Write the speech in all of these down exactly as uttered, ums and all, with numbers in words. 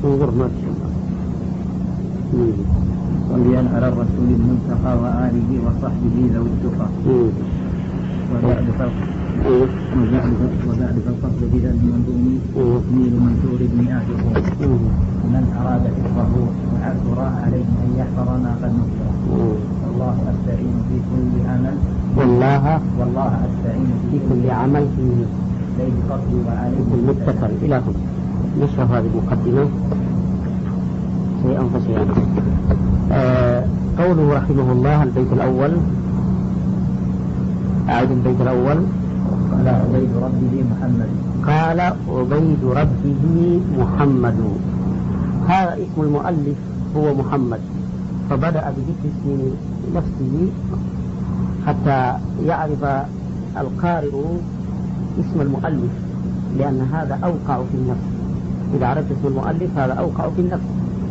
انظر ما صليا على الرسول المنتقى وآله وصحبه ذوي التقى. وبعد وبعد فالفصل بذا المنظوم تكميل منثور ابن آجره من أراد حفظه وعثر عليه أن يحفظ ما قد نصر. والله أستعين في كل عمل والله والله أستعين في كل عمل في ليس قصدي وعليه المتكل إلى هنا. نشرح هذه المقدمة شيئا فشيئا. آه قوله رحمه الله البيت الأول. أعد البيت الأول. قال عبيد ربه محمد. قال عبيد ربه محمد. هذا اسم المؤلف هو محمد، فبدأ بذكر اسم نفسه حتى يعرف القارئ اسم المؤلف، لأن هذا أوقع في النفس. إذا عرفت اسم المؤلف هذا أوقع في النفس،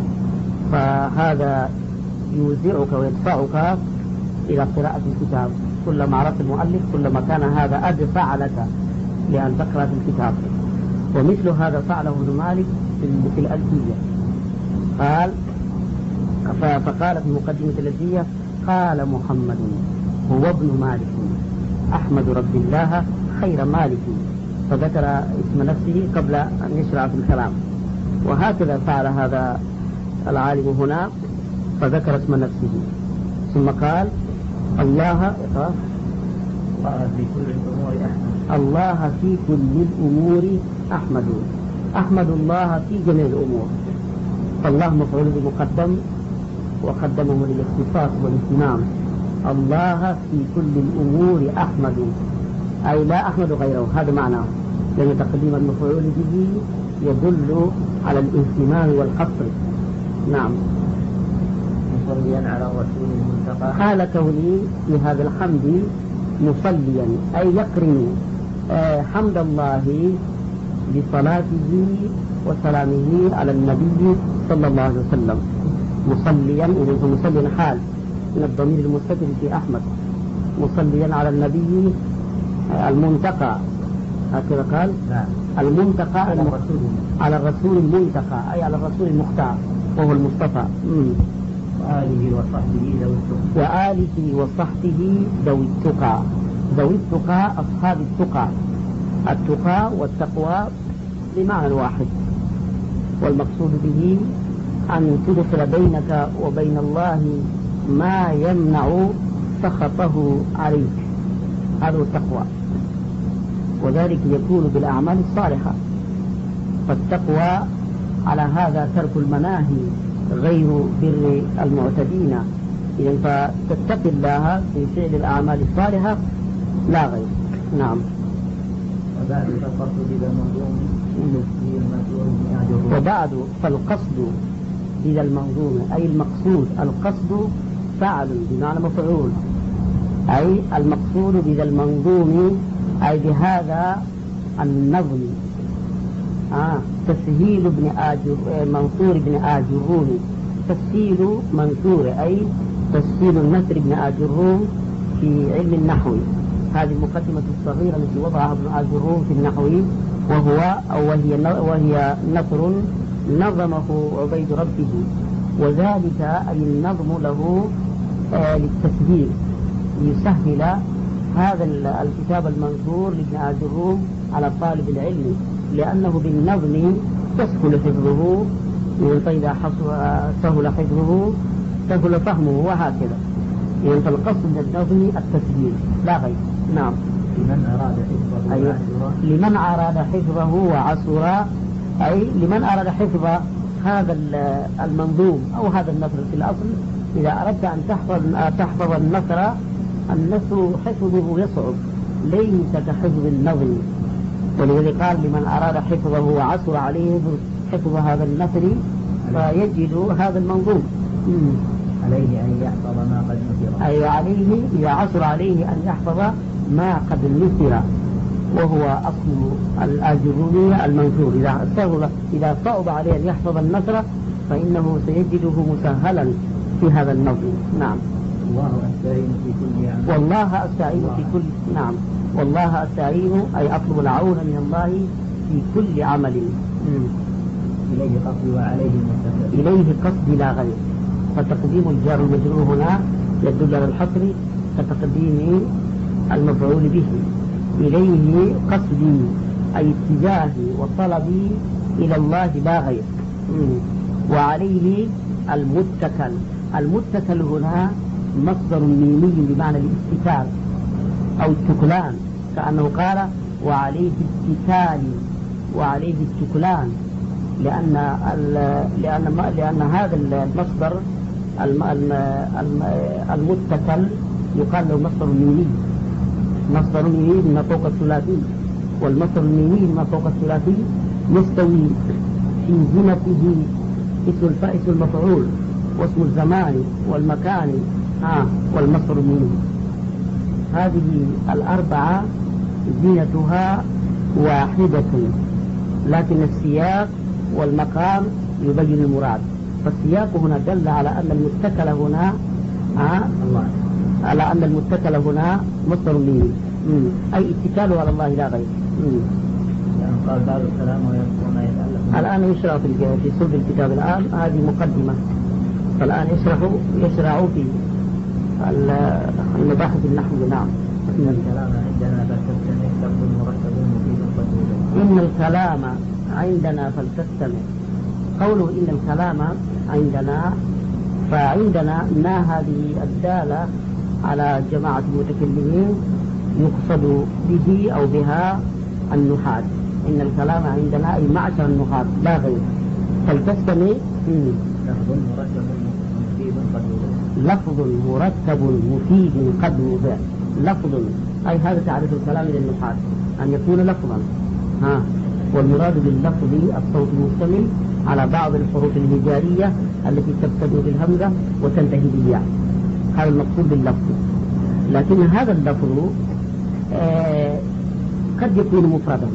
فهذا يوزعك ويدفعك إلى قراءة الكتاب. كلما عرفت المؤلف كلما كان هذا أدفع لك لأن تقرأ في الكتاب. ومثل هذا فعله ابن مالك في الألفية. قال فقال في مقدمة الألفية قال محمد هو ابن مالك أحمد رب الله خير مالك، فذكر اسم نفسه قبل أن يشرع في الكلام. وهكذا فعل هذا العالم هنا، فذكر اسم نفسه ثم قال الله الله في كل الأمور أحمد. أحمد الله في جميع الأمور، فالله مفعول بمقدم وقدمه للاختصاص والاهتمام. الله في كل الأمور أحمد، أي لا أحمد غيره. هذا معناه، لأن تقديم المفعول به يدل على الاهتمام والقصر. نعم. مصليا على الرسول المنتقى. حال كوني في هذا الحمد مصليا، أي يقرن حمد الله بصلاته وسلامه على النبي صلى الله عليه وسلم. مصليا، إذن مصليا حال من الضمير المستتر في أحمد، مصليا على النبي المنتقى. هكذا قال. نعم. المنتقى على الرسول على الرسول المنتقى، أي على الرسول المختار وهو المصطفى. مم. وآله وصحبه ذوي التقى. وآله وصحبه ذوي التقى. ذوي التقى أصحاب التقى. التقى والتقوى بمعنى واحد، والمقصود به أن تدخل بينك وبين الله ما يمنع سخطه عليك، هذا التقوى، وذلك يكون بالأعمال الصالحة. فالتقوى على هذا ترك المناهي غير بر المعتدين. إذن فتتقي الله في فعل الأعمال الصالحة لا غير. نعم. وبعد فالقصد بذا المنظوم وبعد فالقصد بذا المنظوم، أي المقصود. القصد فعل بمعنى مفعول، أي المقصود بذا المنظوم، أي بهذا النظم. آه. تسهيل ابن آجر منصور بن آجروم. تسهيل منصور أي تسهيل النثر بن آجروم في علم النحو. هذه المقدمة الصغيرة التي وضعها ابن آجروم في النحو، وهو أو وهي وهي نثر نظمه عبيد ربه، وذلك أي النظم له آه للتسهيل، ليسهل هذا الكتاب المنثور لابن آجروم على طالب العلم، لأنه بالنظم تسهل حفظه، فإذا سهل حفظه سهل فهمه، وهكذا. يعني فالقصد من النظم التسهيل لا غير. نعم. لمن أراد حفظه أيوة. لمن أراد حفظه وعسر، أي لمن أراد حفظ هذا المنظوم أو هذا النثر. في الأصل إذا أردت أن تحفظ تحفظ النثر، النثر حفظه يصعب، ليس كحفظ النظم. ولذلك قال لمن أراد حفظه وعسر عليه حفظ هذا النثر فيجد هذا المنظوم. عليه أن يحفظ ما قد نثر. أي عليه إذا عسر عليه أن يحفظ ما قد نثر، وهو أصل الآجرومية المنثور. إذا سهل إذا صعب عليه أن يحفظ النثر فإنه سيجده مسهلا في هذا النظم. نعم. والله أستعين في كل عمل. والله أستعين في كل نعم والله أستعين أي أطلب العون من الله في كل عمل. إليه قصدي وعليه المتكل. إليه قصدي لا غير، فتقديم الجار المجرور هنا يدل على الحصر كتقديم المفعول به. إليه قصدي أي اتجاهي وطلبي إلى الله لا غير. وعليه المتكل. المتكل هنا مصدر ميمي بمعنى الاتكال أو التكلان، كأنه قال وعليه اتكال وعليه التكلان، لأن لأن لأن هذا المصدر المتكل يقال له مصدر ميمي. مصدر ميمي بما فوق الثلاثي، والمصدر الميمي بما فوق الثلاثي يستوي في زمته اسم الفائس المفعول واسم الزمان والمكان آه والمصدر الميمي. هذه الأربعة زينتها واحدة، لكن السياق والمقام يبين المراد. فالسياق هنا دل على أن المتكل هنا آه الله على أن المتكل هنا مصدر ميمي، أي اتكاله على الله لا غير. يعني قال بعض الكلام ويذكرون يتألف. الآن يشرع في في صلب الكتاب الآن، هذه مقدمة، فالآن يشرحوا يشرعوا في المباحث النحو. نعم. إن الكلام عندنا فلتستمع لفظ مركب مفيد قدير. إن الكلام عندنا فلتستمع. قوله إن الكلام عندنا، فعندنا ما هذه الدالة على جماعة المتكلمين يقصد به أو بها النحاة. إن الكلام عندنا أي معشر النحاة لا غير. فلتستمع لفظ مركب مفيد قدير. لفظ مركب مفيد قد وضع. لفظ أي هذا تعريف الكلام للنحاة، أن يكون لفظا. ها، والمراد باللفظ الصوت المشتمل على بعض الحروف الهجائية التي تبتدئ بالهمزة وتنتهي بالياء، هذا المقصود باللفظ. لكن هذا اللفظ آه قد يكون مفردا،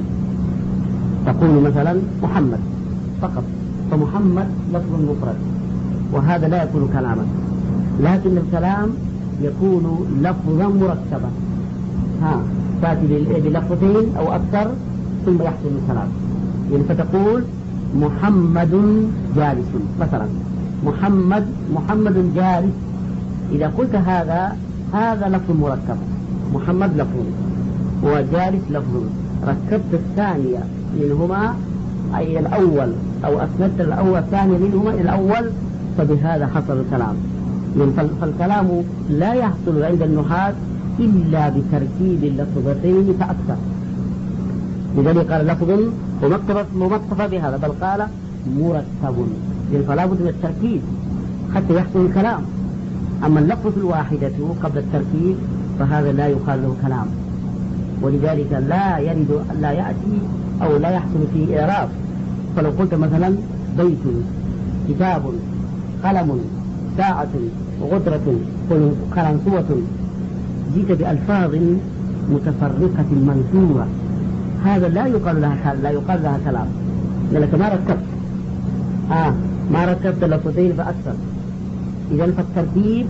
تقول مثلا محمد فقط، فمحمد لفظ مفرد وهذا لا يكون كلاما. لكن الكلام يكون لفظا مركبا، ها، تأتي بلفظين أو أكثر ثم يحصل الكلام. يعني فتقول محمد جالس مثلا، محمد محمد جالس. إذا قلت هذا هذا لفظ مركب، محمد لفظ وجالس لفظ، ركبت الثانية منهما أي الأول أو أسندت الأول الثاني منهما إلى الأول، فبهذا حصل الكلام. يعني فالكلام لا يحصل عند النحاة إلا بتركيب اللفظتين فأكثر. لذلك قال لفظ ومكتفى بهذا، بل قال مركب، يعني فلا بد من التركيب حتى يحصل الكلام. أما اللفظ الواحدة قبل التركيب فهذا لا يقال له كلام، ولذلك لا يرد لا يأتي أو لا يحصل فيه إعراب. فلو قلت مثلا بيت، كتاب، قلم، ساعة، غدرة، قلنسوة، جئت بألفاظ متفرقة منثورة، هذا لا يقال لها لا يقال لها كلام، لأنك ما ركبت آه ما ركبت لفظين فأكثر. إذا فالترتيب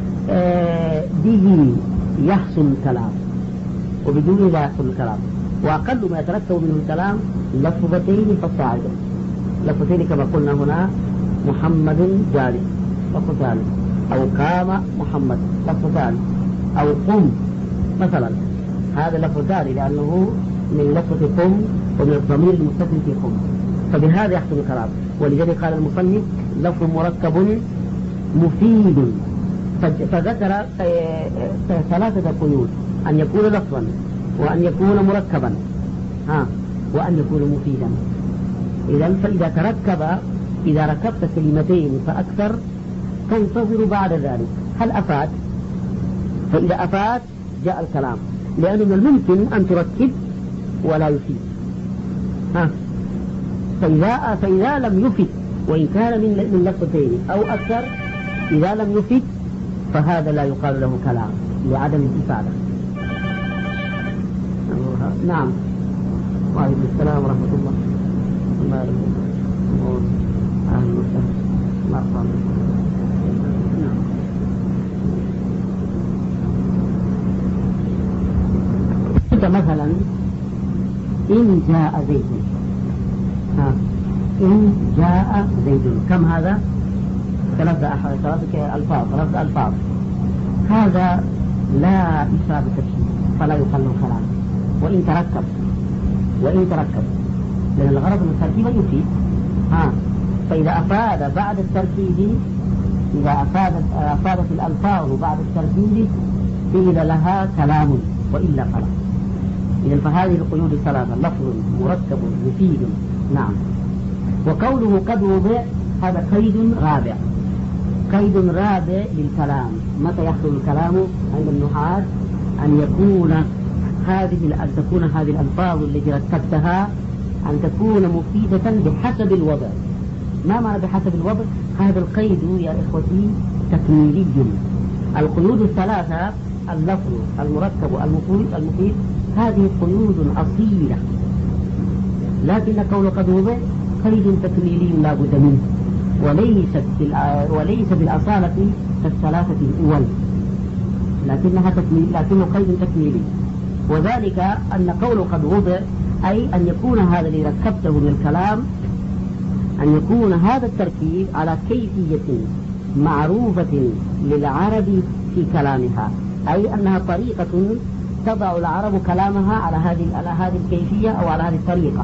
آه به يحصل الكلام، وبدونه لا يحصل الكلام. وأقل ما يترتب منه الكلام لفظتين فصاعدا. لفظتين كما قلنا هنا محمد جالس لفظ ثاني، أو قام محمد لفظ ثاني، أو قم مثلا، هذا لفظ ثاني لأنه من لفظ قم ومن الضمير المستتر في قم، فبهذا يحصل الكلام. ولذلك قال المصنف لفظ مركب مفيد، فذكر ثلاثة قيود: أن يكون لفظا، وأن يكون مركبا، ها، وأن يكون مفيدا. إذا فإذا تركب إذا ركبت كلمتين فأكثر تنتظر بعد ذلك هل أفاد، فإذا أفاد جاء الكلام، لأنه من الممكن أن تركب ولا يفيد. ها، فإذا, فإذا لم يفيد وإن كان من من لفظتين أو أكثر، إذا لم يفيد فهذا لا يقال له كلام لعدم الإفادة. نعم. وعليكم السلام ورحمة الله. الله يرحمه. أهلا وسهلا. الله يرحمه. مثلا إن جاء زيد، ها، إن جاء زيد. كم هذا؟ ثلاثة ثلاثة ألفاظ ثلاثة ألفاظ. هذا لا إفادة فيه فلا يقال له كلام وإن تركب وإن تركب لأن الغرض من التركيب يفيد. ها فإذا أفاد بعد التركيب إذا أفادت أفادت الألفاظ بعد التركيب قيل لها كلام وإلا فلا. إذا فهذه القيود الثلاثة لفظ مركب مفيد. نعم. وقوله قد وضع هذا قيد رابع قيد رابع للكلام. متى يحصل الكلام عند النحاة؟ أن يكون هذه أن تكون هذه الألفاظ التي رتبتها أن تكون مفيدة بحسب الوضع. ما معنى بحسب الوضع؟ هذا القيد يا إخوتي تكميلي. القيود الثلاثة اللفظ المركب المفيد المفيد هذه قيود أصيلة، لكن قول قد وضع قيد تكميلي لا بد منه وليست وليس بالأصالة كالثلاثة الأول، لكنها تكميل لكنه قيد تكميلي. وذلك أن قول قد وضع أي أن يكون هذا الذي ركبته من الكلام أن يكون هذا التركيب على كيفية معروفة للعرب في كلامها، أي أنها طريقة تضع العرب كلامها على هذه على هذه الكيفية أو على هذه الطريقة.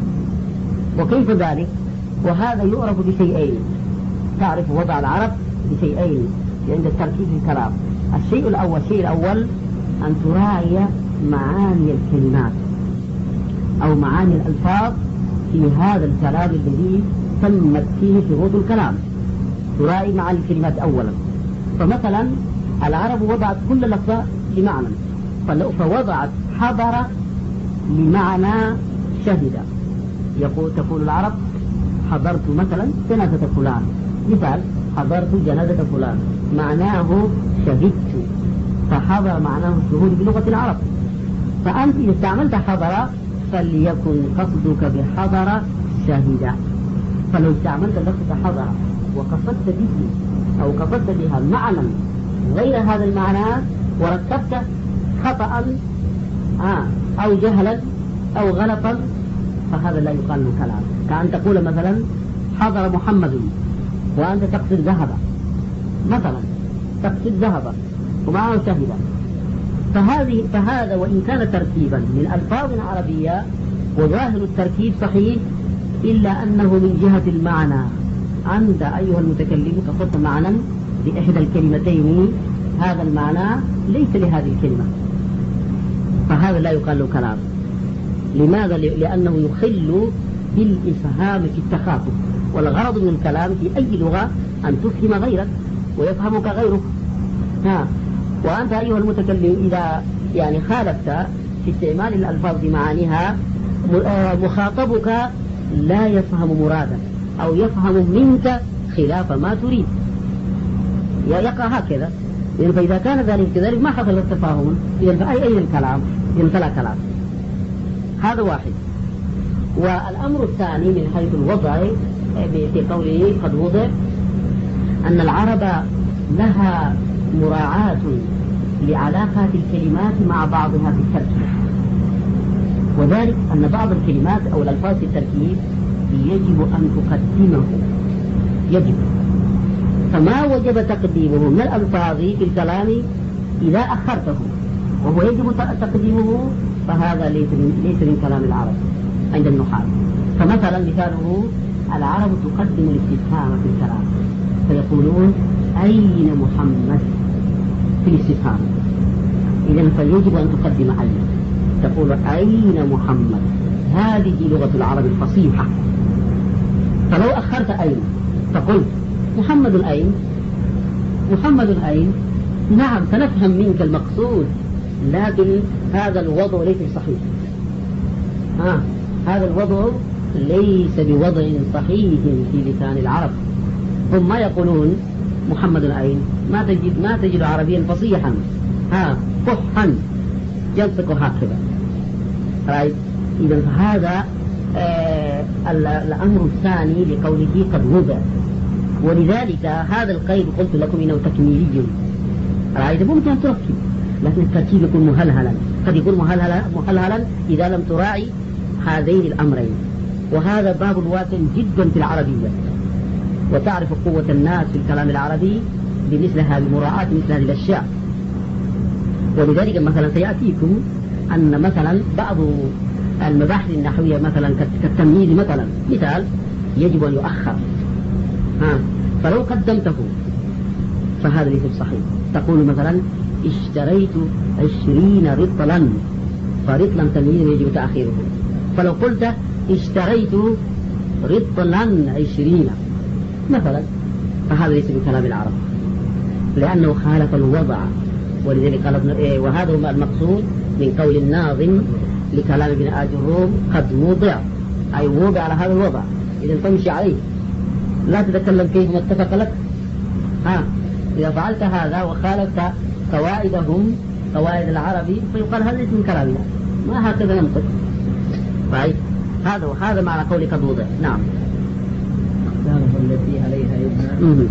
وكيف ذلك؟ وهذا يعرف بشيئين. تعرف وضع العرب بشيئين عند التركيب في الكلام. الشيء الأول الشيء الأول أن تراعي معاني الكلمات أو معاني الألفاظ في هذا الكلام الذي تمت فيه شروط الكلام. تراعي معاني الكلمات أولا. فمثلا العرب وضعت كل لفظة لمعنى، فوضعت حضر لمعنى شهد. يقول تقول العرب حضرت مثلا جنازة فلان، مثال حضرت جنازة فلان معناه شهدت، فحضر معناه الشهود بلغة العرب. فأنت إذا استعملت حضر فليكن قصدك بحضر شهد. فلو استعملت لفظ حضر وقصدت به أو قصدت بها معنى غير هذا المعنى وركبت خطأ آه أو جهلا أو غلطا فهذا لا يقال له كلام. كأن تقول مثلا حضر محمد وأنت تقصد ذهب مثلا، تقصد ذهب ومعه شهد. فهذه فهذا وإن كان تركيبا من ألفاظ عربية وظاهر التركيب صحيح إلا أنه من جهة المعنى أنت أيها المتكلم قصدت معنى بإحدى الكلمتين، هذا المعنى ليس لهذه الكلمة، فهذا لا يقال له كلام. لماذا؟ لأنه يخل بالإفهام في التخاطب، والغرض من الكلام في أي لغة أن تفهم غيرك ويفهمك غيرك. ها وأنت أيها المتكلم إذا يعني خالفت في استعمال الألفاظ بمعانيها مخاطبك لا يفهم مرادك أو يفهم منك خلاف ما تريد، يقع هكذا. يعني فإذا كان ذلك كذلك ما حصل التفاهم، إذن فأي أين الكلام؟ إذن فلا كلام. هذا واحد. والأمر الثاني من حيث الوضع في قوله قد وضع أن العرب لها مراعاة لعلاقات الكلمات مع بعضها في التركيب، وذلك أن بعض الكلمات أو الألفاظ في التركيب يجب أن تقدمه، يجب فما وجب تقديمه من الألفاظ في الكلام إذا أخرته وهو يجب تقديمه فهذا ليس من, ليس من كلام العرب عند النحاة. فمثلا مثاله العرب تقدم الاستفهام في الكلام فيقولون أين محمد في الاستفهام، إذن فيجب أن تقدم أين، تقول أين محمد، هذه لغة العرب الفصيحة. فلو أخرت أين فقلت محمد أين محمد أين نعم سنفهم منك المقصود، لكن هذا الوضع ليس صحيح. آه. هذا الوضع ليس بوضع صحيح في لسان العرب. هم ما يقولون محمد أين، ما تجد ما تجد عربيا فصيحا ها فحا ينطق هكذا. رأيت؟ إذا فهذا آه الأمر الثاني لقوله قد وضع. ولذلك هذا القيد قلت لكم إنه تكميلي. رأيت؟ ممكن أن تركب لكن التركيب يكون مهلهلا، قد يكون مهلهلا مهلهلا إذا لم تراعي هذين الأمرين. وهذا باب واسع جدا في العربية، وتعرف قوة الناس في الكلام العربي بمثل هذه مراعاة مثل هذه الأشياء. ولذلك مثلا سيأتيكم أن مثلا بعض المباحث النحوية مثلا كالتمييز مثلا مثال يجب أن يؤخر، ها فلو قدمته فهذا ليس صحيح. تقول مثلا اشتريت عشرين رطلا، فرطلا تمييز يجب تأخيره. فلو قلت اشتريت رطلا عشرين مثلا فهذا ليس من كلام العرب لأنه خالف الوضع. ولذلك قال ابن إيه وهذا هو المقصود من قول الناظم لكلام ابن آج الروم قد وضع، أي وضع على هذا الوضع، إذا تمشي عليه لا تتكلم كيف ما اتفق لك. ها إذا فعلت هذا وخالفت قواعدهم قواعد العربي فيقال هذا ليس من كلامنا، ما هكذا ننطق. طيب هذا وهذا معنى قول قد وضع. نعم. أقسامه التي عليها يبنى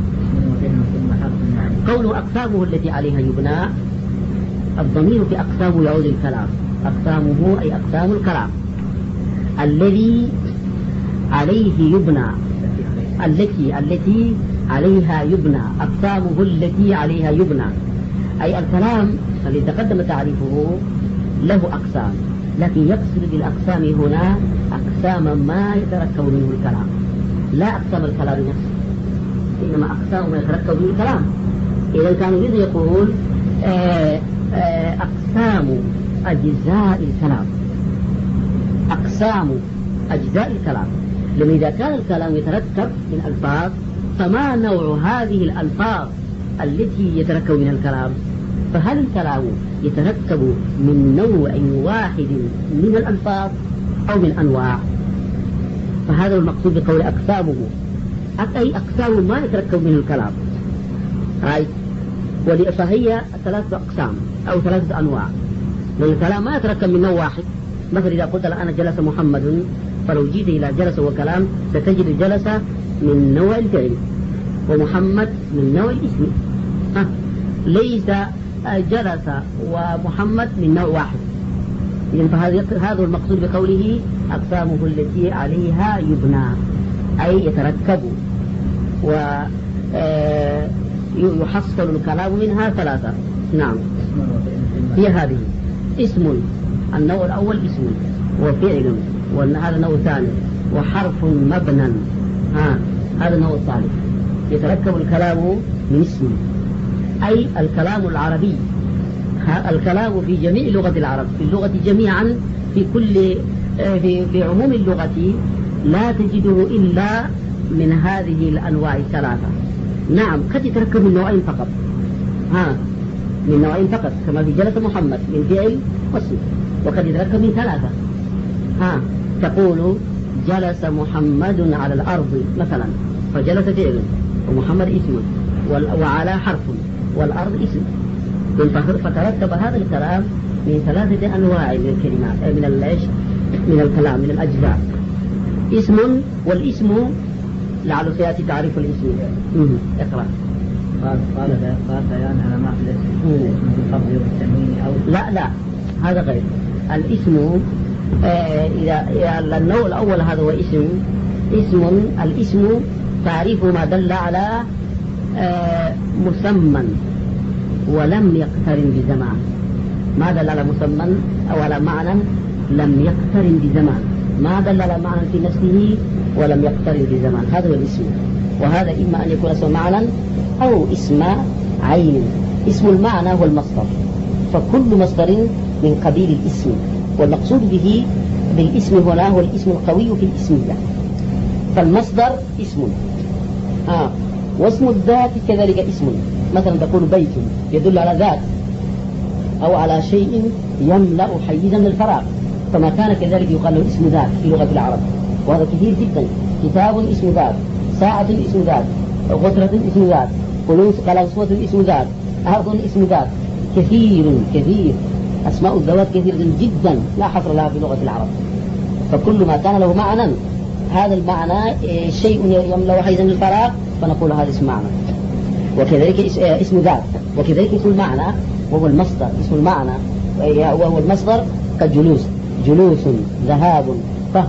قوله أقسامه التي عليها يبنى، الضمير في أقسامه يعود الكلام، أقسامه أي أقسام الكلام الذي عليه يبنى، التي التي عليها يبنى، أقسامه التي عليها يبنى أي الكلام الذي تقدم تعريفه له أقسام، لكن يقصد بالأقسام هنا أقسام ما يتركب منه الكلام، لا أقسام الكلام نفسه، إنما أقسام ما يتركب منه الكلام. إذا كان يريد يقول آآ آآ أقسام أجزاء الكلام، أقسام أجزاء الكلام، لأن إذا كان الكلام يتركب من ألفاظ فما نوع هذه الألفاظ التي يتركب منها الكلام؟ فهل الكلام يتركب من نوع واحد من الألفاظ أو من أنواع؟ فهذا المقصود بقول أقسامه، أي أقسام ما يتركب منه الكلام. هاي فهي ثلاثة أقسام أو ثلاثة أنواع، لأن الكلام ما يتركب من نوع واحد. مثلا إذا قلت الآن جلس محمد، فلو جيت إلى جلس وكلام ستجد جلس من نوع الفعل ومحمد من نوع الاسم. ها ليس جلس ومحمد من نوع واحد. إذن فهذا المقصود بقوله أقسامه التي عليها يبنى، أي يتركب ويحصل الكلام منها ثلاثة. نعم هي هذه اسم، النوع الأول اسم وفعل، وهذا النوع الثاني وحرف مبنى، ها هذا النوع الثالث. يتركب الكلام من اسم أي الكلام العربي، الكلام في جميع لغة العرب، في اللغة جميعا، في كل في, في عموم اللغة لا تجده إلا من هذه الأنواع الثلاثة. نعم قد يتركب من نوعين فقط، ها من نوعين فقط كما في جلس محمد من فعل واسم، وقد يتركب من ثلاثة. ها تقول جلس محمد على الأرض مثلا، فجلس فعل ومحمد اسم وعلى حرف والأرض اسم، فتركب هذا الكلام من ثلاثة أنواع من الكلمات من العيش من الكلام من الأجزاء. اسم، والاسم لعل سيأتي تعريف الاسم. اقرأ. قال قال قال بيان على ما في الاسم بالقبض والتنوين أو لا لا هذا غير الاسم. آه إذا النوع الأول هذا هو اسم. اسم الاسم تعريف ما دل على آه مسمى ولم يقترن بزمان. ما دل على مسمى أو على معنى لم يقترن بزمان، ما دل على معنى في نفسه ولم يقترن بزمان، هذا هو الاسم. وهذا إما أن يكون اسم معنى أو اسم عين. اسم المعنى هو المصدر، فكل مصدر من قبيل الاسم، والمقصود به بالاسم هنا هو الاسم القوي في الاسمية. فالمصدر اسم، آه. واسم الذات كذلك اسم. مثلا تقول بيت يدل على ذات أو على شيء يملأ حيزا للفراغ، فما كان كذلك يقال له اسم ذات في لغة العرب، وهذا كثير جدا. كتاب اسم ذات، ساعة اسم ذات، غترة اسم ذات، فلوس قلنسوة اسم ذات، أرض اسم ذات، كثير كثير أسماء الذوات كثيرة جدا لا حصر لها في لغة العرب. فكل ما كان له معنى، هذا المعنى شيء يملأ حيزا للفراغ فنقول هذا اسم معنى. وكذلك اسم ذات، وكذلك اسم المعنى وهو المصدر. اسم المعنى وهو المصدر كالجلوس، جلوس، ذهاب، فهم،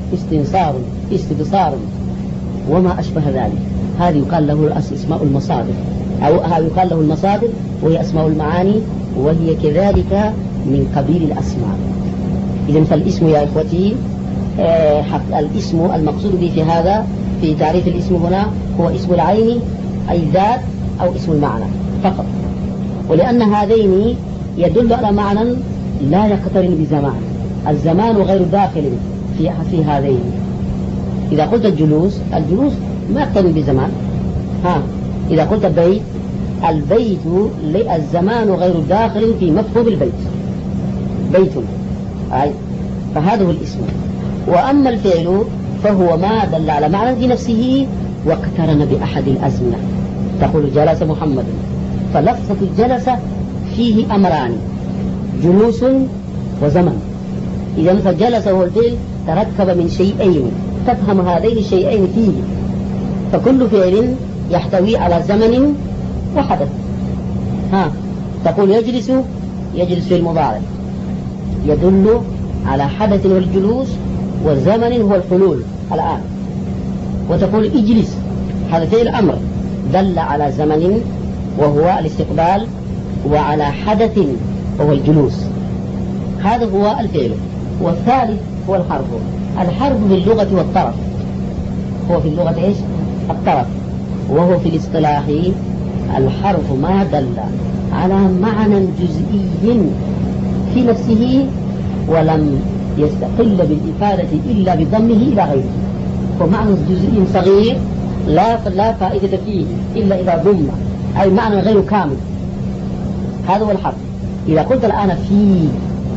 استنصار، استبصار، وما أشبه ذلك. هذه يقال له أسماء المصادر، أو هذا يقال له المصادر، وهي أسماء المعاني، وهي كذلك من قبيل الأسماء. إذن فالاسم يا إخوتي حق الاسم المقصود به في هذا في تعريف الاسم هنا هو اسم العين أي ذات أو اسم المعنى فقط، ولأن هذين يدل على معنى لا يقترن بزمان، الزمان غير داخل في في هذين. إذا قلت الجلوس، الجلوس ما يقترن بزمان. ها إذا قلت بيت، البيت الزمان غير داخل في مفهوم البيت، بيت أي، فهذا هو الاسم. وأما الفعل فهو ما دل على معنى في نفسه واقترن بأحد الأزمنة. تقول جلس محمد، فلفظة الجلسة فيه أمران، جلوس وزمن. إذا فجلس هو الفعل تركب من شيئين، تفهم هذين الشيئين فيه، فكل فعل يحتوي على زمن وحدث. ها تقول يجلس، يجلس في المضارع يدل على حدث والجلوس، والزمن هو الحلول الآن. وتقول اجلس، هذا فعل أمر دل على زمن وهو الاستقبال، وعلى حدث وهو الجلوس. هذا هو الفعل. والثالث هو الحرف. الحرف في اللغة والطرف، هو في اللغة إيش؟ الطرف. وهو في الاصطلاح الحرف ما دل على معنى جزئي في نفسه ولم يستقل بالإفادة إلا بضمه إلى غيره، ومعنى جزئي صغير لا لا فائدة فيه إلا إذا ضم، أي معنى غير كامل. هذا هو الحرف. إذا قلت الآن في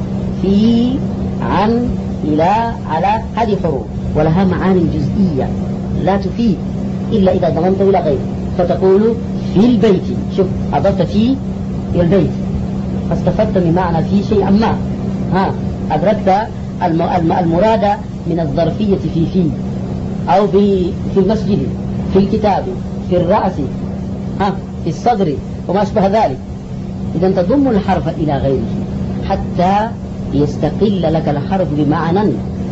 في عن إلى على، هذه حروف ولها معاني جزئية لا تفيد إلا إذا ضممت إلى غيره. فتقول في البيت، شوف أضفت في إلى البيت فاستفدت من معنى في شيئا ما. ها أدركت المراد من الظرفية في في، أو في في المسجد، في الكتاب، في الرأس، ها في الصدر وما أشبه ذلك. إذا تضم الحرف إلى غيره حتى يستقل لك الحرف بمعنى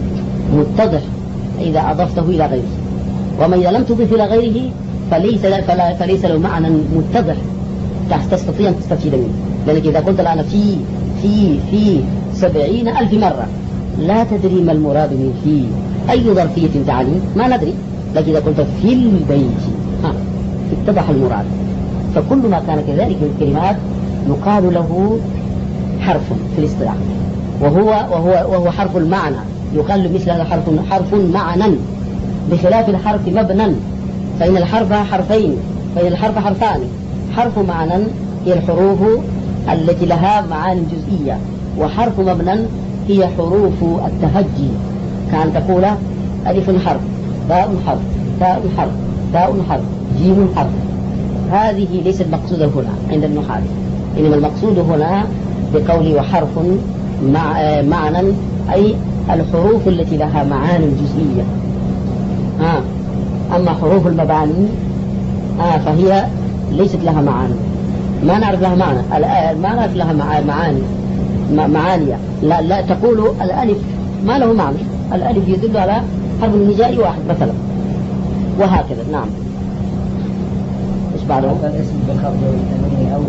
متضح إذا أضفته إلى غيره. وما إذا لم تضف إلى غيره فليس فلا فليس له معنى متضح تستطيع أن تستفيد منه. لأنك إذا قلت الآن في في في سبعين ألف مرة لا تدري ما المراد من في أي ظرفية تعني، ما ندري. لكن إذا قلت في البيت ها اتضح المراد. فكل ما كان كذلك من الكلمات يقال له حرف في الاصطلاح، وهو وهو وهو حرف المعنى. يقال مثل هذا حرف حرف معنى، بخلاف الحرف مبنى، فإن الحرف حرفين، فإن الحرف حرفان. حرف معنى هي الحروف التي لها معاني جزئية، وحرف مبنى هي حروف التهجي، كأن تقول ألف حرف، باء حرف، تاء حرف، تاء حرف، جيم حرف. هذه ليست مقصودة هنا عند النحاة، إنما المقصود هنا بقوله وحرف مع معنى أي الحروف التي لها معاني جزئية. آه. أما حروف المباني آه فهي ليست لها معاني، ما نعرف لها معنى، ما نعرف لها معاني معانية. لا, لا تقول الألف ما له معنى، الألف يدل على حرف الهجائي واحد مثلا، وهكذا. نعم. إيش بعده؟ الاسم بالخفض والتنوين أو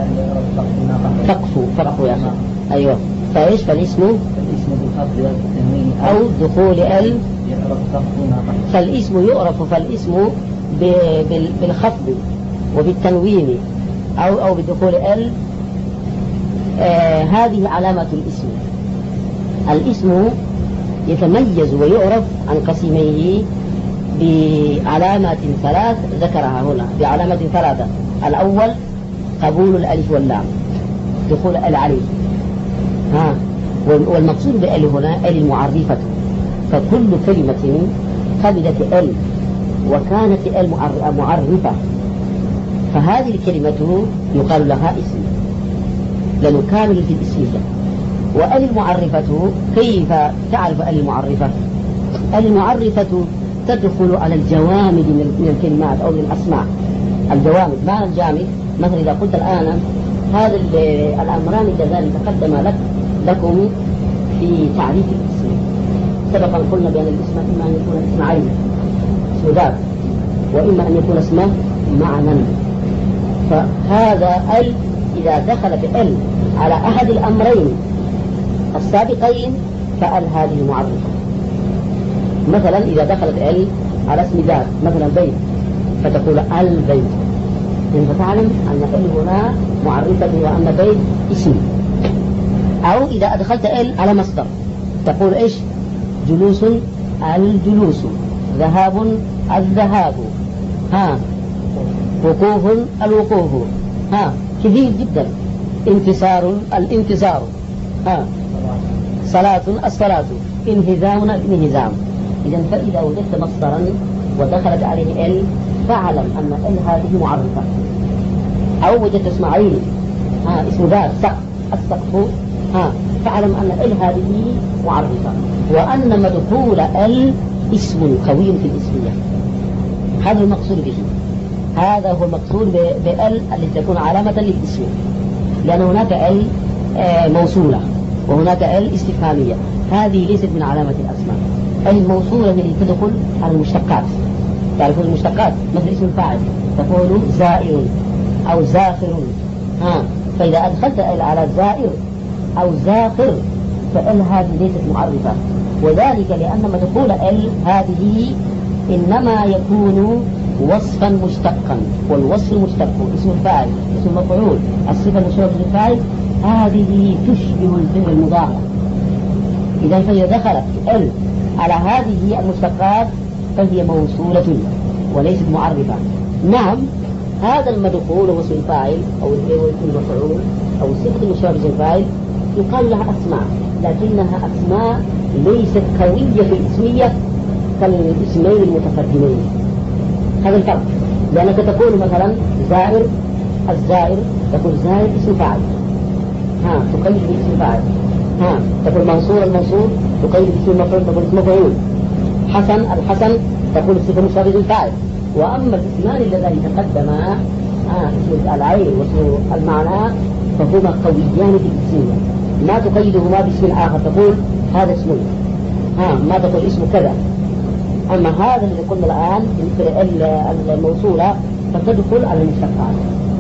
فقفوا فقفوا يا أخي. أيوه. فإيش فالاسم؟ الاسم بالخفض والتنوين أو دخول ال، يعرف خفض. فالاسم يعرف فالاسم بالخفض وبالتنوين أو أو بدخول ال. آه هذه علامة الاسم. الاسم يتميز ويعرف عن قسميه بعلامات ثلاث ذكرها هنا، بعلامات ثلاثة. الأول قبول الألف واللام، دخول ال عليه. ها والمقصود بال هنا ال المعرفة، فكل كلمة قبلت ال وكانت ال معرفة فهذه الكلمة يقال لها اسم، لأنه كامل في الاسمية. وال المعرفة كيف تعرف ال المعرفة؟ ال المعرفة تدخل على الجوامد من الكلمات أو من الأسماء. الجوامد معنى الجامد، مثلا إذا قلت الآن هذا الأمران اللذان تقدم لك لكم في تعريف الاسم، سبقا قلنا بأن الاسم إما أن يكون اسم عين اسم ذات، وإما أن يكون اسمه معنى. فهذا ال إذا دخلت ال على أحد الأمرين السابقين فال هذه معرفة. مثلا إذا دخلت ال على اسم ذات مثلا بيت فتقول البيت، فتعلم أن ال هنا معرفة وأن بيت اسم. أو إذا أدخلت ال على مصدر تقول إيش؟ جلوس الجلوس، ذهاب الذهاب، ها وقوف الوقوف، ها كثير جدا، انتصار الانتصار، ها صلاة الصلاة، انهزام الانهزام. إذا فإذا وجدت مصدرا ودخلت عليه ال فاعلم أن ال هذه معرفة. أو وجدت اسم عين، ها اسم ذات سقف السقف، ها فاعلم أن ال هذه معرفة، وأن مدخول ال اسم قوي في الاسمية. هذا المقصود به، هذا هو المقصود بال التي تكون علامة للاسم، لأن هناك ال موصولة وهناك ال استفهامية، هذه ليست من علامة الأسماء. الموصولة التي تدخل على المشتقات، تعرفون المشتقات مثل اسم الفاعل تقول زائر أو زاخر، ها فإذا أدخلت ال على زائر أو زاخر فال هذه ليست معرفة، وذلك لأن مدخول ال هذه إنما يكون وصفا مشتقا، والوصف المشتق اسم الفاعل اسم المفعول الصفة المشتقة للفاعل هذه تشبه الفعل المضارع. إذا فإذا دخلت ال على هذه المشتقات فهي موصولة وليست معرفة. نعم هذا المدخول واسم الفاعل أو اسم المفعول أو الصفة المشتقة للفاعل يقال لها أسماء، لكنها أسماء ليست قوية في الاسمية كالاسمين المتقدمين. هذا الفرق، لأنك تقول مثلا زائر الزائر تقول زائر اسم فاعل، ها تقيد باسم فاعل، ها تقول منصور المنصور تقيد باسم المفعول تقول اسم مفعول، حسن الحسن تقول الصفة مشابهة للفاعل. وأما الاسمان اللذان تقدما ها اسم العين واسم المعنى فهما قويان في الاسمية، ما تقيدهما باسم آخر تقول هذا اسمه، ها ما تقول اسم كذا. أما هذا الذي قلنا الآن الموصولة فتدخل على المشتقات.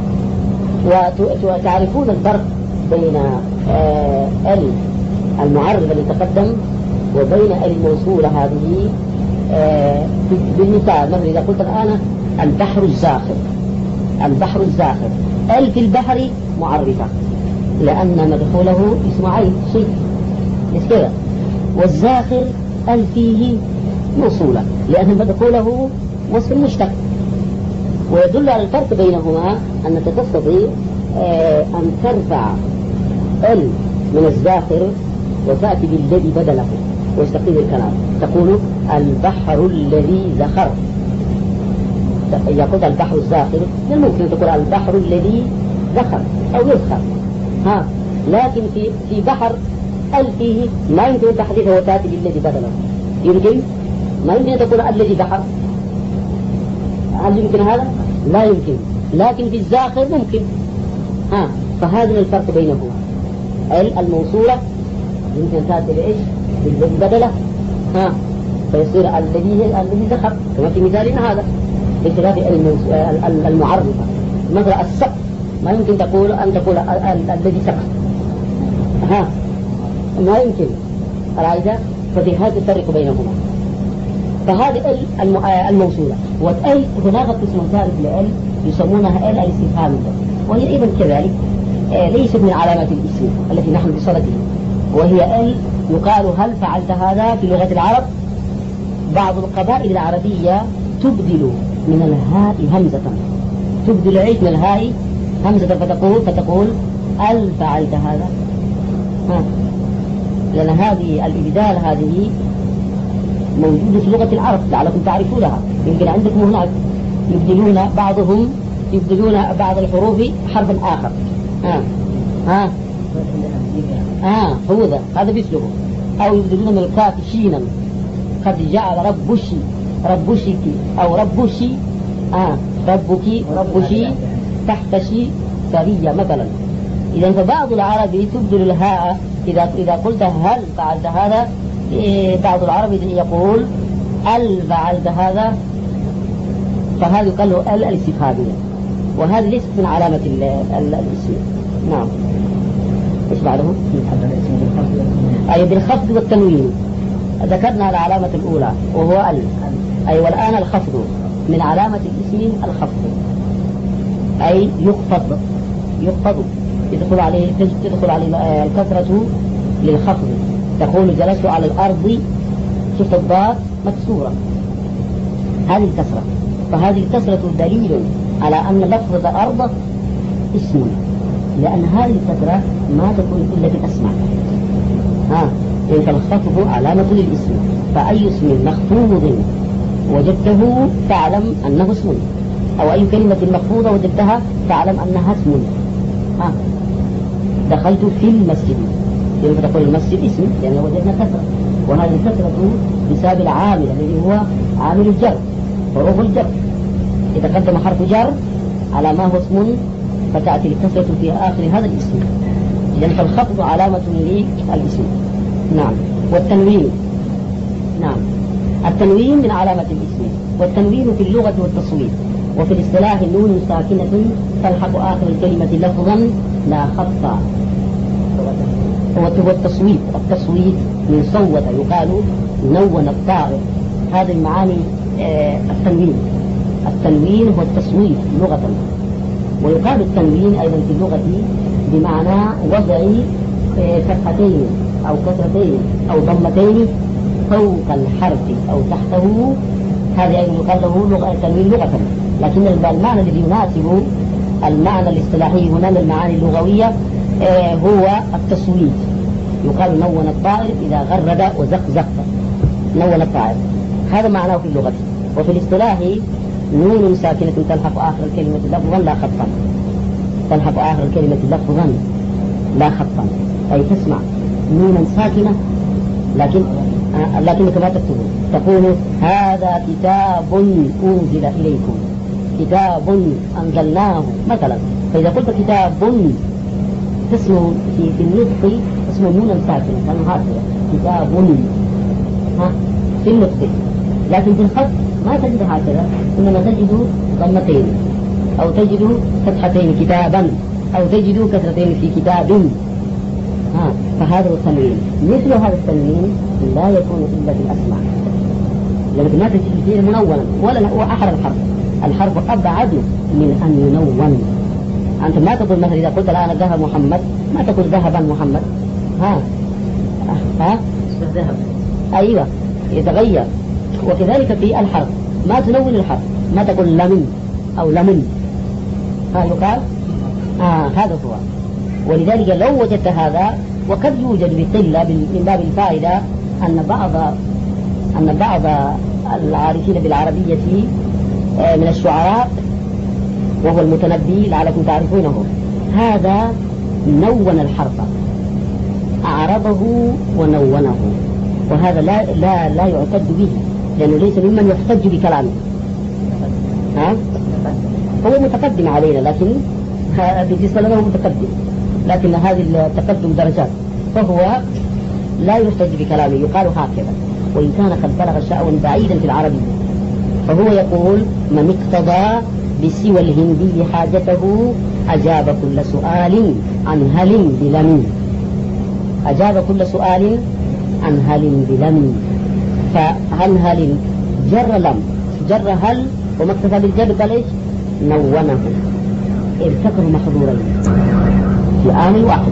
وتعرفون الفرق بين ال المعرف الذي تقدم وبين ال الموصولة هذه بالمثال. مثلا إذا قلت الآن البحر الزاخر، البحر الزاخر ال في البحر معرفة لأن مدخوله اسم عين شيء كذا، والزاخر ال فيه موصولة لأن مدخوله وصف مشتق. ويدل على الفرق بينهما أنك تستطيع أن ترفع ال من الزاخر وتأتي بالذي بدله ويستقيم الكلام، تقول البحر الذي زخر. إذا قلت البحر الزاخر من الممكن أن تقول البحر الذي زخر أو يزخر، ها لكن في في بحر ال فيه ما يمكن تحديثه وتأتي بالذي بدله. يمكن ما يمكن أن تقول الذي بحر، هل يمكن هذا؟ لا يمكن. لكن في الزاخر ممكن، ها فهذا الفرق بينهما. ال الموصولة يمكن تأتي بإيش؟ بالذي بدله، ها فيصير الذي الذي زخر كما في مثالنا هذا، بخلاف المعرفة. مثلا السقف ما يمكن تقول أن تقول الذي سقف، ها ما يمكن العيدة. ففي هذا الفرق بينهما. فهذه ال الموصولة. وال هناك قسم ثالث لال يسمونها ال الاستفهامية، وهي أيضا كذلك ليست من علامات الاسم التي نحن بصدده، وهي ال يقال هل فعلت هذا في لغة العرب. بعض القبائل العربية تبدل من الهاء همزة، تبدل عيد من الهاء همزة فتقول فتقول هل فعلت هذا، ها لأن هذه الإبدال هذه موجودة في لغة العرب لعلكم تعرفونها. يمكن عندكم هناك يبدلون بعضهم يبدلون بعض الحروف حرفا آخر، ها ها ها هو ذا هذا مثله. أو يبدلون من الكاف شينا، قد جعل ربشي ربشك أو ربشي، آه ربك ربشي تحت شي سرية مثلا. إذا فبعض العرب تبدل الهاء إذا إذا قلت هل فعلت هذا بعض العرب يقول ال فعلت هذا، فهذا يقال له ال الاستفهامية، وهذه ليست من علامة الاسم. نعم. ايش بعده؟ أي بالخفض والتنوين. ذكرنا العلامة الأولى وهو ال، أي والآن الخفض من علامة الاسم الخفض، أي يخفض يخفض يدخل عليه تدخل عليه الكسرة للخفض. تقول جلست على الأرض، شفت الضاد مكسورة، هذه الكسرة، فهذه الكسرة دليل على أن لفظة أرض اسم، لأن هذه الكسرة ما تكون إلا في الأسماء. ها فالخفض علامة للاسم، فأي اسم مخفوض وجدته فاعلم أنه اسم، أو أي كلمة مخفوضة وجدتها فاعلم أنها اسم. ها دخلت في المسجد، كيف تقول المسجد اسم؟ لأن يعني وجدنا كسرة، وهذه الكسرة بسبب العامل الذي هو عامل الجر، حروف الجر. إذا قدم حرف جر على ما هو اسم فتأتي الكسرة في آخر هذا الاسم، إذن فالخفض علامة للاسم. نعم. والتنوين، نعم، التنوين من علامة الاسم، والتنوين في اللغة والتصوير، وفي الاصطلاح نون ساكنة تلحق آخر الكلمة لفظا لا خطا. هو التصويت، التصويت من صوت يقال نون الطائر، هذه المعاني. آه التنوين التنوين هو التصويت لغة، ويقال التنوين أيضا في اللغة بمعنى وضع فتحتين أو كسرتين أو ضمتين فوق الحرف أو تحته، هذا أيضا يقال له لغة التنوين لغة، لكن المعنى الذي يناسب المعنى الاصطلاحي هنا من المعاني اللغوية آه هو التصويت. يقال نون الطائر إذا غرد وزقزق، نون الطائر، هذا معناه في اللغة. وفي الاصطلاح نون ساكنة تلحق آخر الكلمة لفظا لا خطا، تلحق آخر الكلمة لفظا لا خطا، أي تسمع نونا ساكنة لكن آه لكنك ما تكتبه، تقول هذا كتاب أنزل إليكم، كتاب أنزلناه مثلا. فإذا قلت كتاب تسمع في, في النطق اسمه نونا ساكنة، كان هكذا كتاب ها في النطق، لكن في الخط ما تجد هكذا، إنما تجد ضمتين أو تجد فتحتين كتابا أو تجد كسرتين في كتاب. ها فهذا هو التنوين. مثل هذا التنوين لا يكون إلا في الأسماء، لأنك ما تجد فيه منونا ولا هو أحد الحرف، الحرف أبعد من أن ينون. أنت ما تقول مثلا إذا قلت الآن ذهب محمد ما تقول ذهبا محمد، ها ها ذهب، أيوة يتغير. وكذلك في الحرف ما تنون الحرف، ما تقول لمن أو لمن، ها يقال آه هذا هو. ولذلك لو وجدت هذا، وقد يوجد بقلة من باب الفائدة أن بعض أن بعض العارفين بالعربية من الشعراء وهو المتنبي لعلكم تعرفونه، هذا نون الحرف، أعربه ونونه، وهذا لا لا لا يعتد به، لأنه ليس ممن يحتج بكلامه. ها هو متقدم علينا، لكن بالنسبة له متقدم، لكن هذه التقدم درجات، فهو لا يحتج بكلامه، يقال هكذا، وإن كان قد بلغ شأوا بعيدا في العربية. فهو يقول من اقتضى بسوى الهندي حاجته أجاب كل سؤال عن هل بلم، أجاب كل سؤال عن هل بلم. فهل هل جر لم، جر هل وما اكتفى بالجر قال ايش؟ نونه، ارتكبوا محظورين في آن واحد.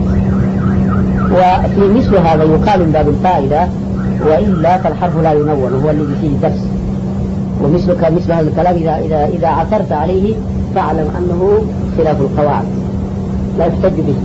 وفي مثل هذا يقال من باب الفائدة وإلا فالحرف لا ينون، وهو الذي فيه درس. ومثلك مثل هذا الكلام إذا إذا إذا عثرت عليه فاعلم أنه خلاف القواعد لا يحتج به،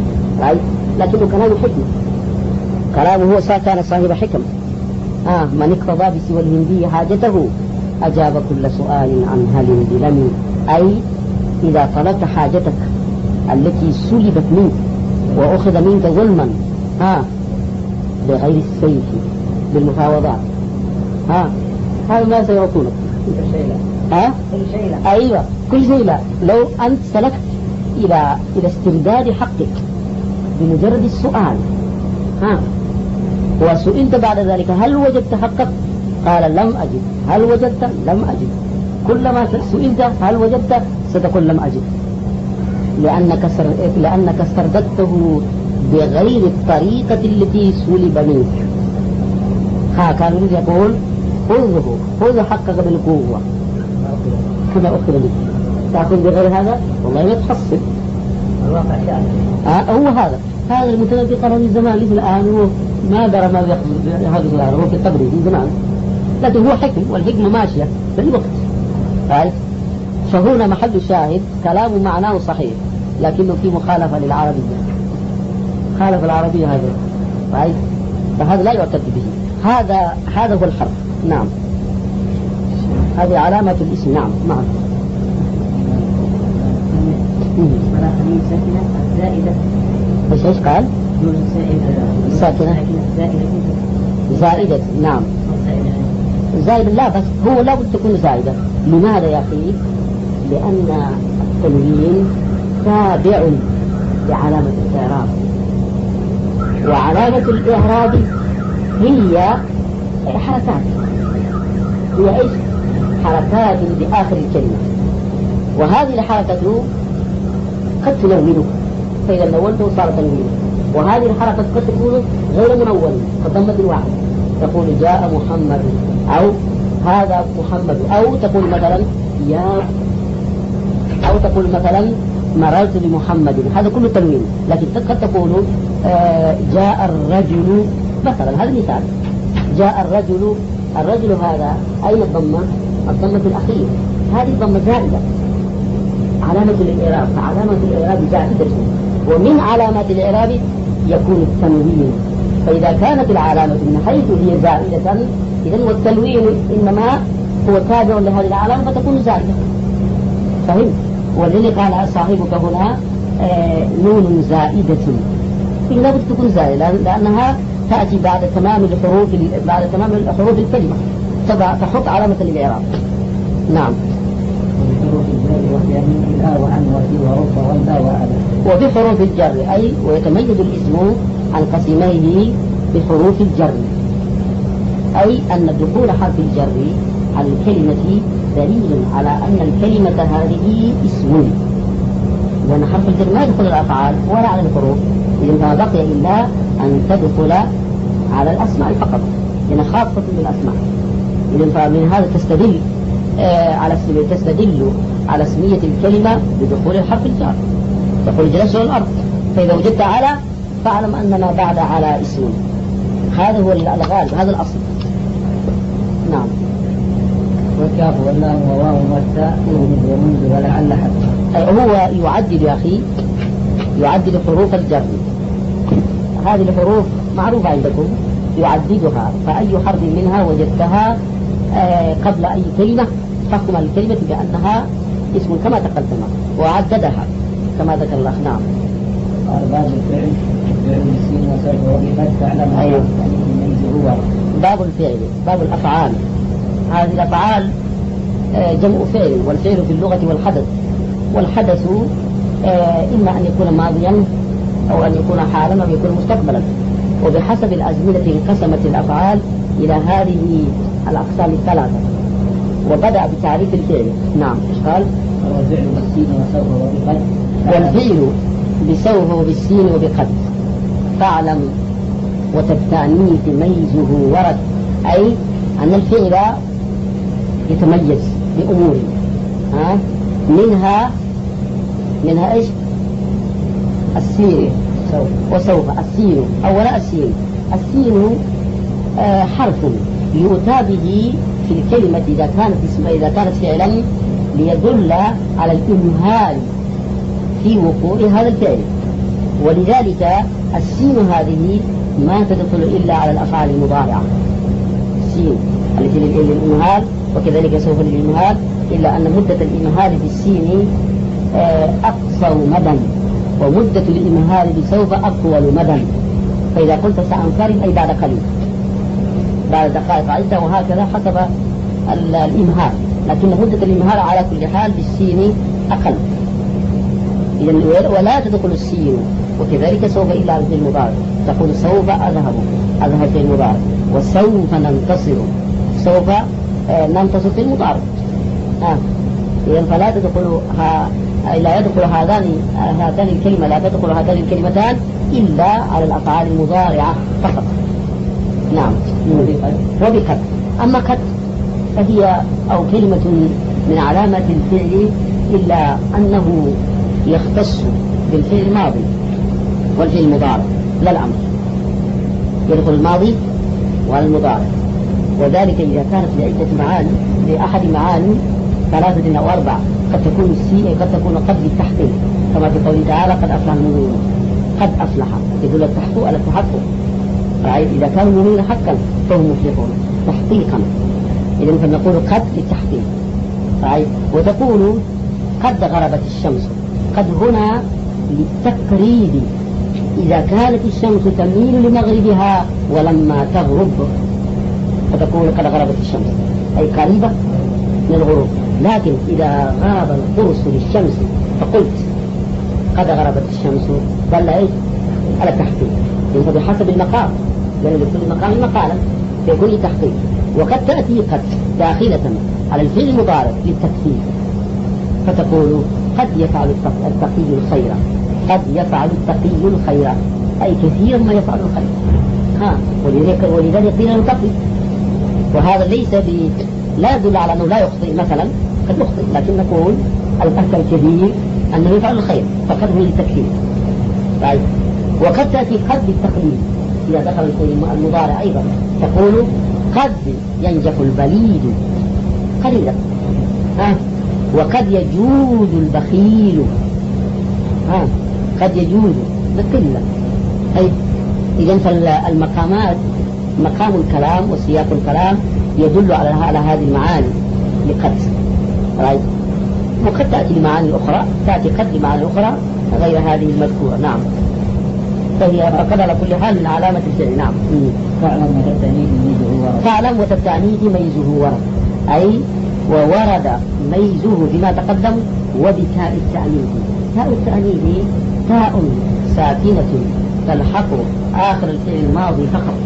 لكنه كلام حكمة، كلامه هو كان صاحب حكم. آه من اقتضى بسوى الهندي حاجته أجاب كل سؤال عن هل بلم، أي إذا طلبت حاجتك التي سلبت منك وأخذ منك ظلما ها بغير السيف بالمفاوضات، ها هذا ما سيعطونك كل شيء لا، ها كل شيء لا، أيوة كل شيء لا. لو أنت سلكت إلى إلى استرداد حقك بمجرد السؤال، ها وسئلت بعد ذلك هل وجدت حقك؟ قال لم أجد. هل وجدت؟ لم أجد. كلما سئلت هل وجدت ستقول لم أجد، لأنك لأنك استرددته بغير الطريقة التي سلب منك. ها كان يريد يقول خذه خذ حقك بالقوة كما أخذ منك، تأخذ بغير هذا والله ما تحصل. الواقع يعني آه هو هذا هذا المتنبي قرن الزمان مثل الآن هو ما درى ما يقصد هذا الآن هو في قبره في زمان، لكن هو حكم والحكمة ماشية في الوقت. طيب فهنا محل الشاهد كلام معناه صحيح لكنه في مخالفة للعربية، خالف العربية هذا. طيب فهذا لا يعتد به. هذا هذا هو الحرف. نعم هذه علامة الاسم. نعم نعم. ولا خليل ساكنة الزائدة. ايش ايش قال؟ دون ساكنة زائدة. زائدة. نعم زائدة. لا بس هو لا بد تكون زائدة. لماذا يا أخي؟ لأن التنوين تابع لعلامة الإعراب، وعلامة الإعراب هي حركات. هي ايش؟ حركات بآخر الكلمة، وهذه الحركة قد تنونه، فإذا نولته صار تنوين. وهذه الحركة قد تكون غير منونة كضمة واحدة، تقول جاء محمد أو هذا محمد، أو تقول مثلا يا، أو تقول مثلا مررت بمحمد، هذا كله تنوين. لكن قد تقول آه جاء الرجل مثلا، هذا مثال. جاء الرجل، الرجل هذا أين الضمة؟ الضمة الأخيرة، هذه الضمة زائدة علامة الإعراب، فعلامة الإعراب زائدة، ومن علامات الإعراب يكون التنوين. فإذا كانت العلامة من حيث هي زائدة إذن والتنوين إنما هو تابع لهذه العلامة فتكون زائدة. فهمت؟ والذي قال صاحبك هنا آه نون زائدة، لا بد تكون زائدة لأنها تأتي بعد تمام الحروف بعد تمام حروف الكلمة، تضع تحط علامة الإعراب. نعم. وفي حروف الجر أي ويتميز الاسم عن قسميه بحروف الجر، أي أن دخول حرف الجر على الكلمة دليل على أن الكلمة هذه اسم، لأن حرف الجر ما يدخل الأفعال ولا على الحروف، إذن ما بقي إلا أن تدخل على الأسماء فقط، لأن خاصة بالأسماء. إذن فمن هذا تستدل آه على تستدل على اسمية الكلمة بدخول الحرف الجر. تقول جلس على الأرض، فإذا وجدت على فاعلم أن ما بعد على اسم، هذا هو الغالب، هذا الأصل. نعم. والكاف واللام وواو والتاء ومنذ ولعل حتى. هو يعدد يا أخي، يعدد حروف الجر. هذه الحروف معروفة عندكم يعددها، فأي حرف منها وجدتها آه قبل أي كلمة فحكم الكلمة بأنها اسم كما تقدم، وعددها كما ذكر الله. نعم. باب الفعل فعل السين وسوف وبقد تعلم. أيوه. هو باب الفعل، باب الأفعال. هذه الأفعال آه جمع فعل، والفعل في اللغة والحدث، والحدث آه إما أن يكون ماضيا أو أن يكون حالا أو يكون مستقبلا، وبحسب الأزمنة انقسمت الأفعال إلى هذه الأقسام الثلاثة. وبدأ بتعريف الفعل. نعم. إيش قال؟ والفعل بالسين وسوف وبقد. والفعل بسوف وبالسين وبقد فاعلم وتبتانيه ميزه ورد، أي أن الفعل يتميز بأمور ها منها منها إيش؟ السين وسوف. السين أولا، السين السين آه حرف يؤتى به في الكلمة إذا كانت اسم إذا كانت فعلا ليدل على الإمهال في وقوع هذا الفعل، ولذلك السين هذه ما تدخل إلا على الأفعال المضارعة، السين التي للإمهال، وكذلك سوف للإمهال، إلا أن مدة الإمهال في السين أقصر مدى، ومدة الإمهال بسوف أطول مدى. فإذا قلت سأنفرد أي بعد قليل، بعد دقائق عدة، وهكذا حسب الإمهال، لكن مدة الإمهال على كل حال بالسين أقل. إذن ولا تدخل السين وكذلك سوف إلا على الفعل المضارع، تقول سوف أذهب، أذهب في المضارع، وسوف ننتصر، سوف آه ننتصر في المضارع. آه. إذن فلا تدخل ها لا يدخل هذان هاتان الكلمة لا تدخل هاتان الكلمتان إلا على الأفعال المضارعة فقط. نعم. وبقد. أما قد فهي أو كلمة من علامات الفعل إلا أنه يختص بالفعل الماضي والفعل المضارع لا الأمر، يدخل الماضي والمضارع، وذلك إذا كانت لعدة معاني لأحد معاني ثلاثة أو أربعة، قد تكون السي قد تكون قد للتحقيق كما في قوله تعالى قد أفلح المؤمنون، قد أفلح يدل التحقيق على التحقق، إذا كانوا مؤمنين حقا فهم مفلحون تحقيقا، إذن فنقول قد للتحقيق. وتقول قد غربت الشمس، قد هنا للتقريب، إذا كانت الشمس تميل لمغربها ولما تغرب فتقول قد غربت الشمس أي قريبة من الغروب. لكن إذا غاب القرص للشمس فقلت قد غربت الشمس دل إيه على التحقيق، يعني بحسب المقام، يعني لكل مقام مقالا يكون تحقيق. وقد تأتي قد داخلة على الفعل المضارع للتكثير، فتقول قد يفعل التقي الخير، قد يفعل التقي الخير أي كثيرا ما يفعل الخير. ها ولذلك ولذلك قيل له تقي، وهذا ليس ب لا يدل على أنه لا يخطئ، مثلا قد يخطئ لكن نقول الأكثر الكبير أنه يفعل الخير فقد هو للتكثير. طيب. وقد تأتي قد بالتقليد إذا دخل الفعل المضارع أيضا، تقول قد ينجف البليد قليلا، ها وقد يجود البخيل، ها قد يجود بالقلة. أي إذن فالمقامات مقام الكلام وسياق الكلام يدل على على هذه المعاني لقد. طيب. وقد تأتي المعاني الأخرى، تأتي قد المعاني الأخرى غير هذه المذكورة. نعم. فهي فقد على كل حال من علامة الفعل. نعم. فاعلم وتتأنيث ميزه ورد. فاعلم وتتأنيث ميزه ورد، أي وورد ميزه بما تقدم وبتاء التأنيث. تاء التأنيث تاء ساكنة تلحق آخر الفعل الماضي فقط.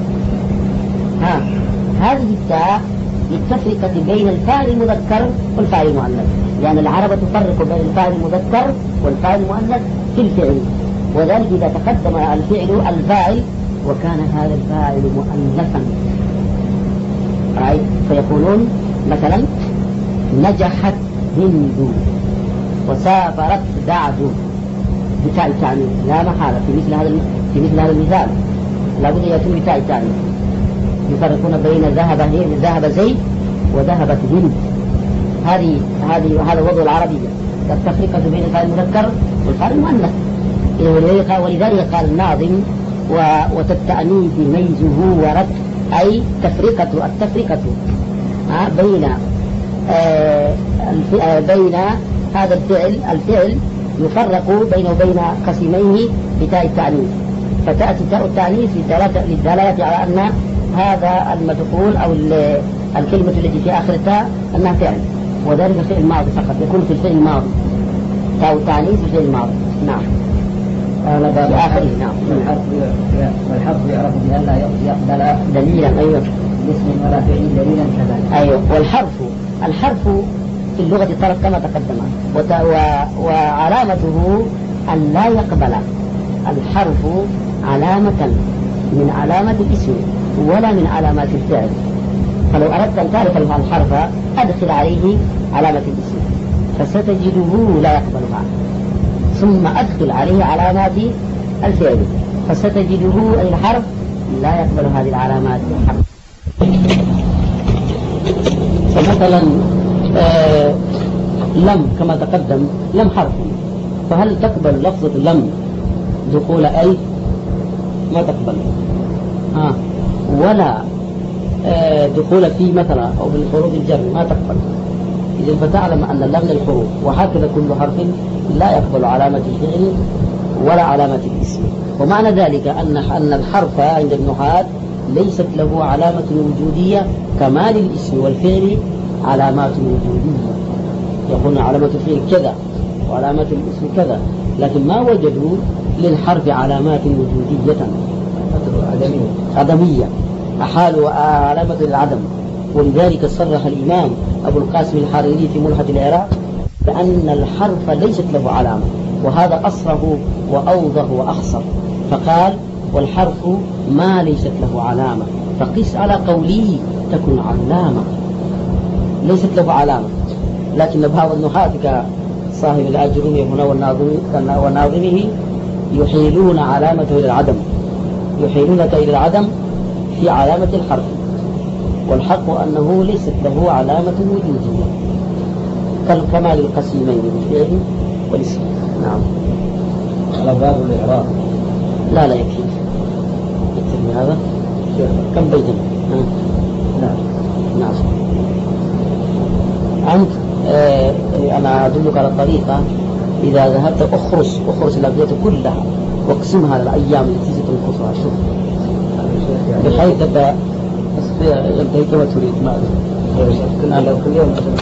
ها هذه التاء للتفرقة بين الفاعل المذكر والفاعل المؤنث، يعني العرب تفرق بين الفاعل المذكر والفاعل المؤنث في الفعل، وذلك إذا تقدم الفعل الفاعل وكان هذا الفاعل مؤنثا، فيقولون مثلا نجحت هند وسافرت دعد بتاء التعنيف لا محالة في مثل هذا في مثل هذا المثال لابد أن يكون بتاء التعنيف. يفرقون بين ذهب ذهب زيد وذهبت هند، هذه هذه هذا وضع العربية، التفرقة بين الفاعل المذكر والفاعل المؤنث. ولذلك قال الناظم وتتأنيث ميزه ورد، أي تفرقة التفرقة بين آه بين هذا الفعل الفعل يفرق بينه وبين قسميه بتاء التأنيث، فتأتي تاء التأنيث للدلالة على أن هذا المدخول أو الكلمة التي في آخر التاء أنها فعل، وذلك فعل ماضي فقط يكون في الفعل الماضي، تاء التأنيث في الفعل الماضي. نعم. في آخره. نعم. والحرف يعرف بأن لا يقبل دليلا. أيوه. اسم ولا فعل دليلا كذلك. أيوه. والحرف الحرف في اللغة طرف كما تقدم، وعلامته أن لا يقبل الحرف علامة من علامة الاسم ولا من علامات الفعل. فلو أردت أن تعرف الحرف أدخل عليه علامة الاسم فستجده لا يقبلها، ثم أدخل عليه علامات الفعل فستجده أي الحرف لا يقبل هذه العلامات الحرف. فمثلا آه لم كما تقدم لم حرف، فهل تقبل لفظة لم دخول أي؟ ما تقبل. آه. ولا آه دخول في مثلا أو بالحروف الجر ما تقبل. إذن فتعلم أن اللام للحروف، وهكذا كل حرف لا يقبل علامة الفعل ولا علامة الاسم. ومعنى ذلك أن أن الحرف عند النحاة ليست له علامة وجودية كما للاسم والفعل علامات وجودية، يقولون علامة الفعل كذا وعلامة الاسم كذا، لكن ما وجدوا للحرف علامات وجودية عدمية عدمية أحالوا علامة للعدم. ولذلك صرح الإمام أبو القاسم الحريري في ملحة العراق بأن الحرف ليست له علامة، وهذا أصره وأوضح وأخصر، فقال والحرف ما ليست له علامة، فقس على قولي تكون علامة. ليست له علامة، لكن بعض النحاة كصاحب الأجرمي هنا وناظمه يحيلون علامته إلى العدم، يحيلونك إلى العدم في علامة الحرف، والحق أنه ليست له علامة وجودية كالكمال القسيمين بالفعل والاسم. نعم. على باب الإعراب لا لا يكفي يكفي هذا. كم بيتا؟ نعم نعم. أنت آه أنا أدلك على الطريقة، إذا ذهبت أخرس أخرس الأبيات كلها واقسمها على الأيام التي ستنقصها، شوف بحيث تبقى ينتهي كما تريد. ما أدري كنا لو كل يوم